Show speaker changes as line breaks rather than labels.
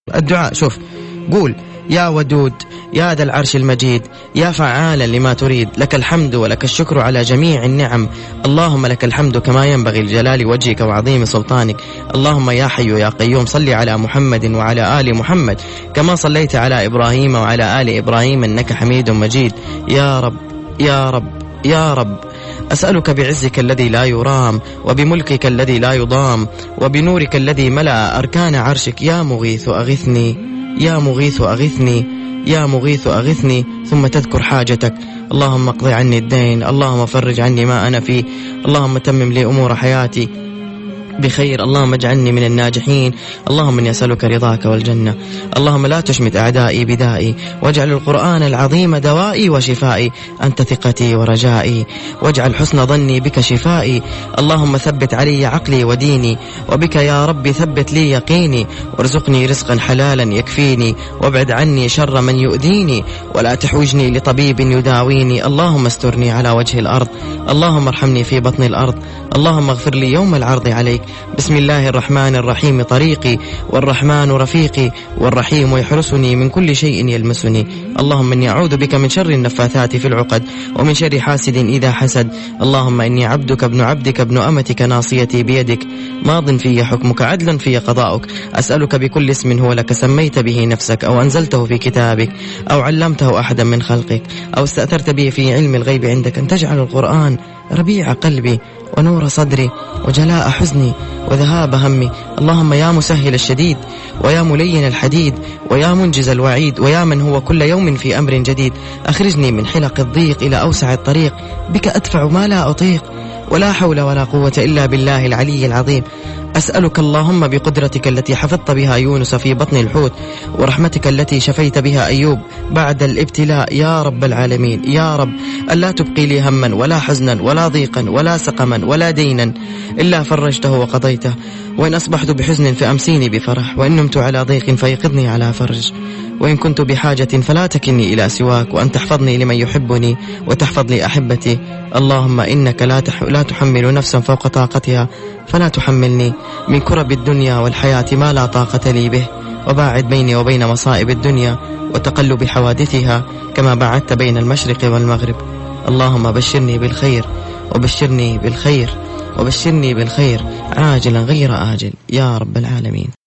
الدعاء شوف، قول: يا ودود، يا ذا العرش المجيد، يا فعالا لما تريد، لك الحمد ولك الشكر على جميع النعم، اللهم لك الحمد كما ينبغي لجلال وجهك وعظيم سلطانك، اللهم يا حي يا قيوم صل على محمد وعلى آل محمد كما صليت على إبراهيم وعلى آل إبراهيم إنك حميد مجيد. يا رب يا رب يا رب، أسألك بعزك الذي لا يرام، وبملكك الذي لا يضام، وبنورك الذي ملأ أركان عرشك، يا مغيث أغثني، يا مغيث أغثني، يا مغيث أغثني. ثم تذكر حاجتك: اللهم اقضي عني الدين، اللهم فرج عني ما أنا فيه، اللهم تمم لي أمور حياتي بخير، اللهم اجعلني من الناجحين، اللهم اني اسالك رضاك والجنه، اللهم لا تشمت اعدائي بدائي، واجعل القرآن العظيم دوائي وشفائي، انت ثقتي ورجائي، واجعل حسن ظني بك شفائي، اللهم ثبت علي عقلي وديني، وبك يا ربي ثبت لي يقيني، وارزقني رزقا حلالا يكفيني، وابعد عني شر من يؤذيني، ولا تحوجني لطبيب يداويني، اللهم استرني على وجه الارض، اللهم ارحمني في بطن الارض، اللهم اغفر لي يوم العرض عليك. بسم الله الرحمن الرحيم طريقي، والرحمن رفيقي، والرحيم يحرسني من كل شيء يلمسني، اللهم إني أعوذ بك من شر النفاثات في العقد، ومن شر حاسد إذا حسد، اللهم إني عبدك ابن عبدك ابن أمتك ناصيتي بيدك، ماض في حكمك عدلا في قضاؤك، أسألك بكل اسم هو لك سميت به نفسك، أو أنزلته في كتابك، أو علمته أحدا من خلقك، أو استأثرت به في علم الغيب عندك، أن تجعل القرآن ربيع قلبي ونور صدري وجلاء حزني وذهاب همي، اللهم يا مسهل الشديد، ويا ملين الحديد، ويا منجز الوعيد، ويا من هو كل يوم في أمر جديد، أخرجني من حلق الضيق إلى أوسع الطريق، بك أدفع ما لا أطيق، ولا حول ولا قوة إلا بالله العلي العظيم. أسألك اللهم بقدرتك التي حفظت بها يونس في بطن الحوت، ورحمتك التي شفيت بها أيوب بعد الابتلاء، يا رب العالمين، يا رب، ألا تبقي لي هما ولا حزنا ولا ضيقا ولا سقما ولا دينا إلا فرجته وقضيته، وإن أصبحت بحزن فأمسيني بفرح، وإن نمت على ضيق فيقظني على فرج، وإن كنت بحاجة فلا تكلني إلى سواك، وأن تحفظني لمن يحبني وتحفظ لي أحبتي، اللهم إنك لا تحمل نفسا فوق طاقتها، فلا تحملني من كرب الدنيا والحياة ما لا طاقة لي به، وباعد بيني وبين مصائب الدنيا وتقلب حوادثها كما باعدت بين المشرق والمغرب، اللهم بشرني بالخير، وبشرني بالخير، وبشرني بالخير عاجلا غير آجل، يا رب العالمين.